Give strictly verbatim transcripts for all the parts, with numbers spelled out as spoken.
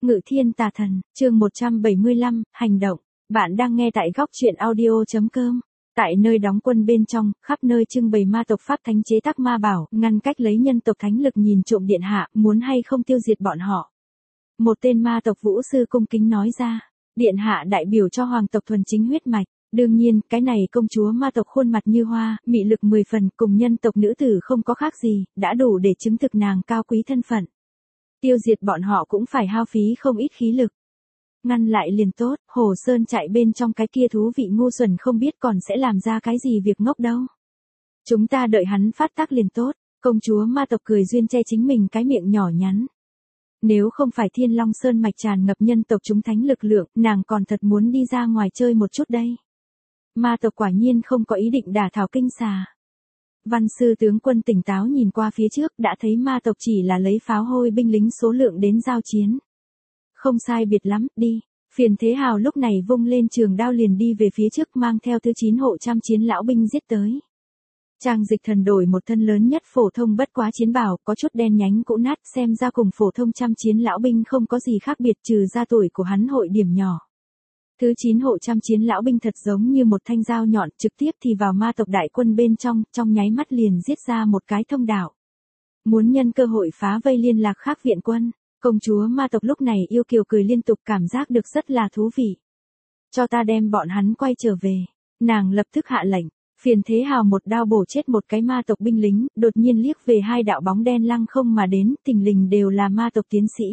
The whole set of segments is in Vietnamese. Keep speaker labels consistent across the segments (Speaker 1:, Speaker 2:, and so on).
Speaker 1: Ngự thiên tà thần, chương một trăm bảy mươi lăm, hành động. Bạn đang nghe tại góc truyện audio.com. Tại nơi đóng quân bên trong, khắp nơi trưng bày ma tộc pháp thánh chế tác ma bảo, ngăn cách lấy nhân tộc thánh lực nhìn trộm điện hạ, muốn hay không tiêu diệt bọn họ. Một tên ma tộc vũ sư cung kính nói ra, điện hạ đại biểu cho hoàng tộc thuần chính huyết mạch. Đương nhiên, cái này công chúa ma tộc khuôn mặt như hoa, mị lực mười phần, cùng nhân tộc nữ tử không có khác gì, đã đủ để chứng thực nàng cao quý thân phận. Tiêu diệt bọn họ cũng phải hao phí không ít khí lực. Ngăn lại liền tốt, Hồ Sơn chạy bên trong cái kia thú vị ngu xuẩn không biết còn sẽ làm ra cái gì việc ngốc đâu. Chúng ta đợi hắn phát tác liền tốt, công chúa ma tộc cười duyên che chính mình cái miệng nhỏ nhắn. Nếu không phải Thiên Long Sơn mạch tràn ngập nhân tộc chúng thánh lực lượng, nàng còn thật muốn đi ra ngoài chơi một chút đây. Ma tộc quả nhiên không có ý định đả thảo kinh xà. Văn sư tướng quân tỉnh táo nhìn qua phía trước đã thấy ma tộc chỉ là lấy pháo hôi binh lính số lượng đến giao chiến. Không sai biệt lắm, đi. Phiền Thế Hào lúc này vung lên trường đao liền đi về phía trước mang theo thứ chín hộ trăm chiến lão binh giết tới. Trang Dịch Thần đổi một thân lớn nhất phổ thông bất quá chiến bào, có chút đen nhánh cũ nát, xem ra cùng phổ thông trăm chiến lão binh không có gì khác biệt trừ ra tuổi của hắn hội điểm nhỏ. Thứ chín hộ trăm chiến lão binh thật giống như một thanh dao nhọn, trực tiếp thì vào ma tộc đại quân bên trong, trong nháy mắt liền giết ra một cái thông đạo. Muốn nhân cơ hội phá vây liên lạc khác viện quân, công chúa ma tộc lúc này yêu kiều cười liên tục cảm giác được rất là thú vị. Cho ta đem bọn hắn quay trở về, nàng lập tức hạ lệnh, Phiền Thế Hào một đao bổ chết một cái ma tộc binh lính, đột nhiên liếc về hai đạo bóng đen lăng không mà đến, thình lình đều là ma tộc tiến sĩ.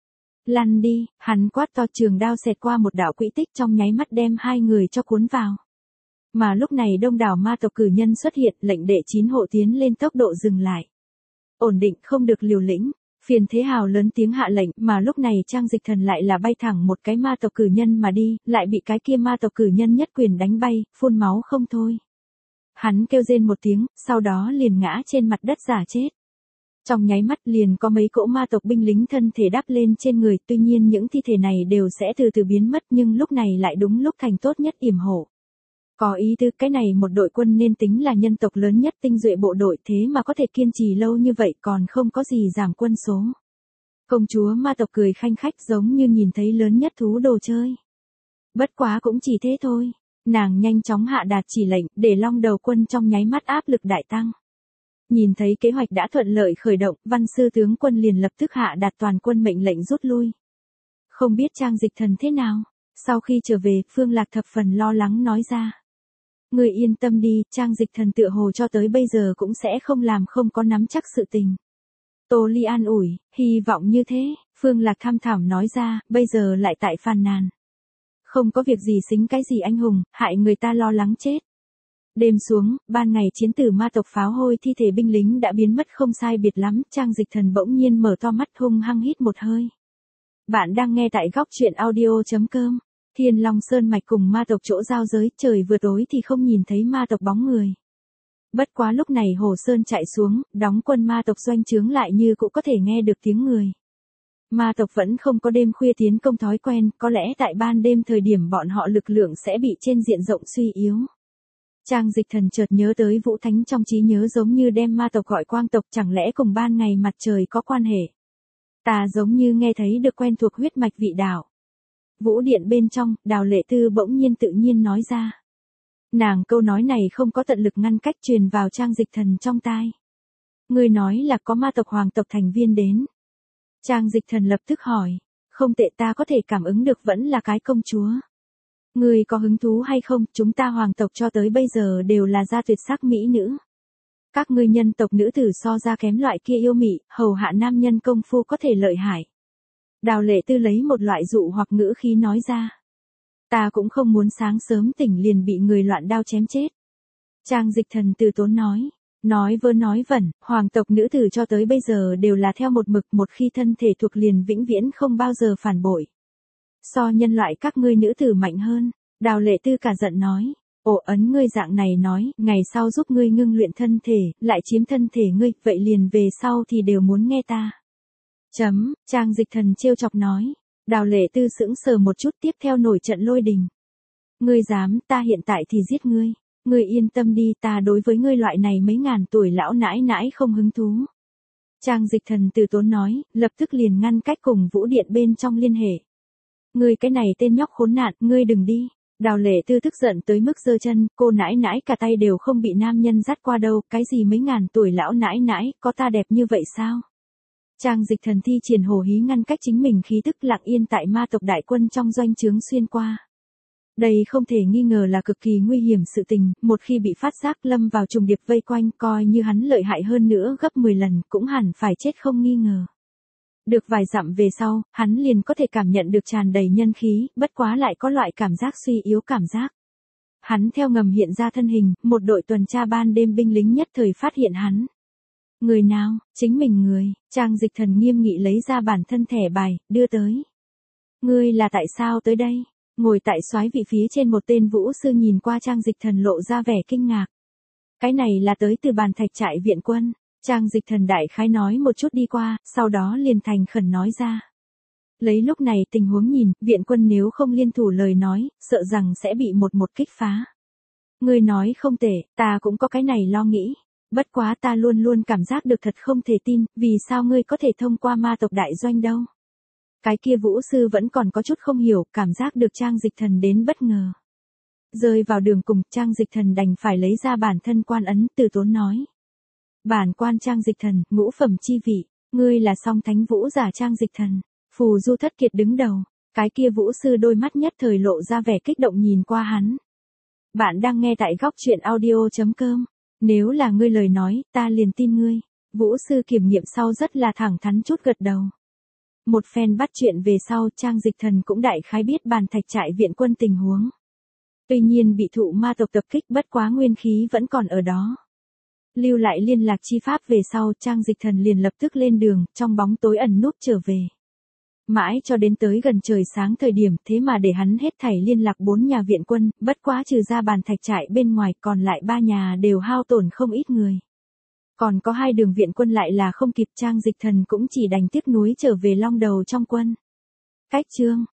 Speaker 1: Lăn đi, hắn quát to trường đao xẹt qua một đạo quỹ tích trong nháy mắt đem hai người cho cuốn vào. Mà lúc này đông đảo ma tộc cử nhân xuất hiện, lệnh đệ chín hộ tiến lên tốc độ dừng lại. Ổn định không được liều lĩnh, Phiền Thế Hào lớn tiếng hạ lệnh, mà lúc này Trang Dịch Thần lại là bay thẳng một cái ma tộc cử nhân mà đi, lại bị cái kia ma tộc cử nhân nhất quyền đánh bay, phun máu không thôi. Hắn kêu rên một tiếng, sau đó liền ngã trên mặt đất giả chết. Trong nháy mắt liền có mấy cỗ ma tộc binh lính thân thể đắp lên trên người, tuy nhiên những thi thể này đều sẽ từ từ biến mất nhưng lúc này lại đúng lúc thành tốt nhất yểm hộ. Có ý tứ cái này một đội quân nên tính là nhân tộc lớn nhất tinh duệ bộ đội thế mà có thể kiên trì lâu như vậy còn không có gì giảm quân số. Công chúa ma tộc cười khanh khách giống như nhìn thấy lớn nhất thú đồ chơi. Bất quá cũng chỉ thế thôi, nàng nhanh chóng hạ đạt chỉ lệnh để long đầu quân trong nháy mắt áp lực đại tăng. Nhìn thấy kế hoạch đã thuận lợi khởi động, văn sư tướng quân liền lập tức hạ đạt toàn quân mệnh lệnh rút lui. Không biết Trang Dịch Thần thế nào? Sau khi trở về, Phương Lạc thập phần lo lắng nói ra. Người yên tâm đi, Trang Dịch Thần tựa hồ cho tới bây giờ cũng sẽ không làm không có nắm chắc sự tình. Tô Ly an ủi, hy vọng như thế, Phương Lạc tham thảm nói ra, bây giờ lại tại phàn nàn. Không có việc gì xính cái gì anh hùng, hại người ta lo lắng chết. Đêm xuống, ban ngày chiến tử ma tộc pháo hôi thi thể binh lính đã biến mất không sai biệt lắm, Trang Dịch Thần bỗng nhiên mở to mắt hung hăng hít một hơi. Bạn đang nghe tại góc truyện audio.com. Thiên Long Sơn mạch cùng ma tộc chỗ giao giới, trời vừa tối thì không nhìn thấy ma tộc bóng người. Bất quá lúc này Hồ Sơn chạy xuống, đóng quân ma tộc doanh trướng lại như cũng có thể nghe được tiếng người. Ma tộc vẫn không có đêm khuya tiến công thói quen, có lẽ tại ban đêm thời điểm bọn họ lực lượng sẽ bị trên diện rộng suy yếu. Trang Dịch Thần chợt nhớ tới Vũ Thánh trong trí nhớ giống như đem ma tộc gọi quang tộc, chẳng lẽ cùng ban ngày mặt trời có quan hệ. Ta giống như nghe thấy được quen thuộc huyết mạch vị đạo. Vũ điện bên trong, Đào Lệ Tư bỗng nhiên tự nhiên nói ra. Nàng câu nói này không có tận lực ngăn cách truyền vào Trang Dịch Thần trong tai. Người nói là có ma tộc hoàng tộc thành viên đến. Trang Dịch Thần lập tức hỏi, không tệ, ta có thể cảm ứng được vẫn là cái công chúa. Người có hứng thú hay không, chúng ta hoàng tộc cho tới bây giờ đều là gia tuyệt sắc mỹ nữ. Các ngươi nhân tộc nữ tử so ra kém loại kia yêu mị, hầu hạ nam nhân công phu có thể lợi hại. Đào Lệ Tư lấy một loại dụ hoặc ngữ khí nói ra. Ta cũng không muốn sáng sớm tỉnh liền bị người loạn đao chém chết. Trang Dịch Thần từ tốn nói. Nói vơ nói vẩn, hoàng tộc nữ tử cho tới bây giờ đều là theo một mực, một khi thân thể thuộc liền vĩnh viễn không bao giờ phản bội. So nhân loại các ngươi nữ tử mạnh hơn, Đào Lệ Tư cả giận nói. Ồ, ấn ngươi dạng này nói, ngày sau giúp ngươi ngưng luyện thân thể, lại chiếm thân thể ngươi, vậy liền về sau thì đều muốn nghe ta. Chấm, Trang Dịch Thần trêu chọc nói. Đào Lệ Tư sững sờ một chút, tiếp theo nổi trận lôi đình. Ngươi dám, ta hiện tại thì giết ngươi. Ngươi yên tâm đi, ta đối với ngươi loại này mấy ngàn tuổi lão nãi nãi không hứng thú. Trang Dịch Thần từ tốn nói, lập tức liền ngăn cách cùng Vũ Điện bên trong liên hệ. Ngươi cái này tên nhóc khốn nạn, ngươi đừng đi. Đào Lệ Tư tức giận tới mức giơ chân, cô nãi nãi cả tay đều không bị nam nhân dắt qua đâu, cái gì mấy ngàn tuổi lão nãi nãi, có ta đẹp như vậy sao? Trang Dịch Thần thi triển hổ hí ngăn cách chính mình khí tức lặng yên tại ma tộc đại quân trong doanh trướng xuyên qua. Đây không thể nghi ngờ là cực kỳ nguy hiểm sự tình, một khi bị phát giác lâm vào trùng điệp vây quanh coi như hắn lợi hại hơn nữa gấp mười lần cũng hẳn phải chết không nghi ngờ. Được vài dặm về sau, hắn liền có thể cảm nhận được tràn đầy nhân khí, bất quá lại có loại cảm giác suy yếu cảm giác. Hắn theo ngầm hiện ra thân hình, một đội tuần tra ban đêm binh lính nhất thời phát hiện hắn. Người nào, chính mình người, Trang Dịch Thần nghiêm nghị lấy ra bản thân thẻ bài, đưa tới. Ngươi là tại sao tới đây? Ngồi tại soái vị phía trên một tên vũ sư nhìn qua Trang Dịch Thần lộ ra vẻ kinh ngạc. Cái này là tới từ bàn thạch trại viện quân. Trang Dịch Thần đại khái nói một chút đi qua, sau đó liền thành khẩn nói ra. Lấy lúc này tình huống nhìn, viện quân nếu không liên thủ lời nói, sợ rằng sẽ bị một một kích phá. Ngươi nói không tệ, ta cũng có cái này lo nghĩ. Bất quá ta luôn luôn cảm giác được thật không thể tin, vì sao ngươi có thể thông qua ma tộc đại doanh đâu? Cái kia vũ sư vẫn còn có chút không hiểu, cảm giác được Trang Dịch Thần đến bất ngờ. Rơi vào đường cùng, Trang Dịch Thần đành phải lấy ra bản thân quan ấn, từ tốn nói. Bản quan Trang Dịch Thần, ngũ phẩm chi vị, ngươi là song thánh vũ giả Trang Dịch Thần, phù du thất kiệt đứng đầu. Cái kia vũ sư đôi mắt nhất thời lộ ra vẻ kích động nhìn qua hắn. Bạn đang nghe tại góc truyện audio chấm com. Nếu là ngươi lời nói, ta liền tin ngươi. Vũ sư kiểm nghiệm sau rất là thẳng thắn chút gật đầu. Một phen bắt chuyện về sau, Trang Dịch Thần cũng đại khái biết bàn thạch trại viện quân tình huống. Tuy nhiên bị thụ ma tộc tập kích bất quá nguyên khí vẫn còn ở đó. Lưu lại liên lạc chi pháp về sau, Trang Dịch Thần liền lập tức lên đường, trong bóng tối ẩn núp trở về. Mãi cho đến tới gần trời sáng thời điểm, thế mà để hắn hết thảy liên lạc bốn nhà viện quân, bất quá trừ ra bàn thạch trại bên ngoài, còn lại ba nhà đều hao tổn không ít người. Còn có hai đường viện quân lại là không kịp, Trang Dịch Thần cũng chỉ đành tiếc nuối trở về long đầu trong quân. Cách chương